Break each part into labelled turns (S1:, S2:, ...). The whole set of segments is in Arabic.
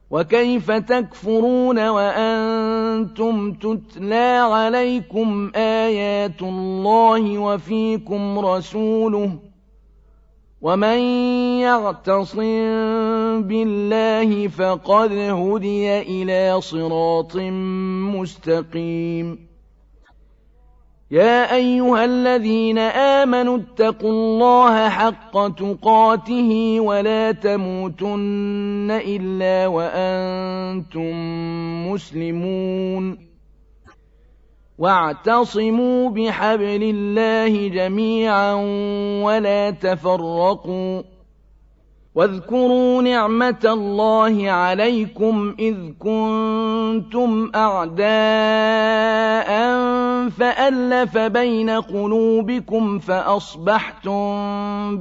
S1: وكيف تكفرون وأنتم تتلى عليكم آيات الله وفيكم رسوله ومن يعتصم بالله فقد هدي إلى صراط مستقيم يا أيها الذين آمنوا اتقوا الله حق تقاته ولا تموتن إلا وأنتم مسلمون واعتصموا بحبل الله جميعا ولا تفرقوا واذكروا نعمة الله عليكم إذ كنتم أعداء فألف بين قلوبكم فأصبحتم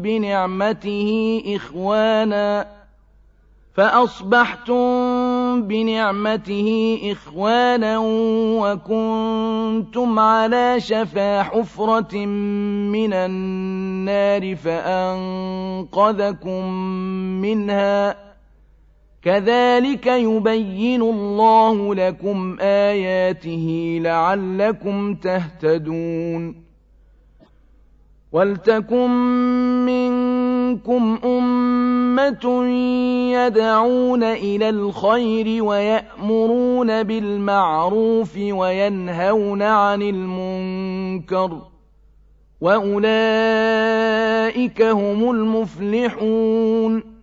S1: بنعمته إخوانا وكنتم على شفا حفرة من النار فأنقذكم منها كذلك يبين الله لكم آياته لعلكم تهتدون ولتكن منكم أمة يدعون إلى الخير ويأمرون بالمعروف وينهون عن المنكر وأولئك هم المفلحون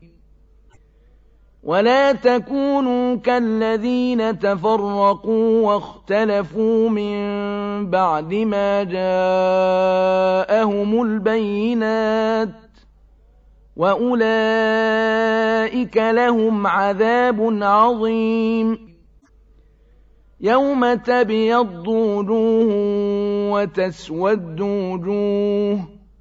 S1: ولا تكونوا كالذين تفرقوا واختلفوا من بعد ما جاءهم البينات وأولئك لهم عذاب عظيم يوم تبيض وجوه وتسود وجوه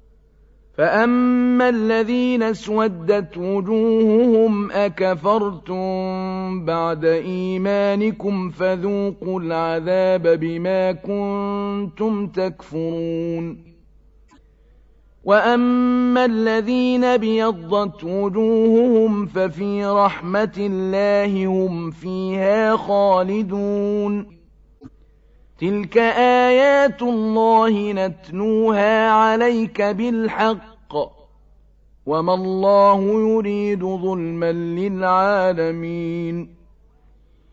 S1: فأما الذين اسودت وجوههم أكفرتم بعد إيمانكم فذوقوا العذاب بما كنتم تكفرون وأما الذين ابيضت وجوههم ففي رحمة الله هم فيها خالدون تلك آيات الله نتلوها عليك بالحق وما الله يريد ظلما للعالمين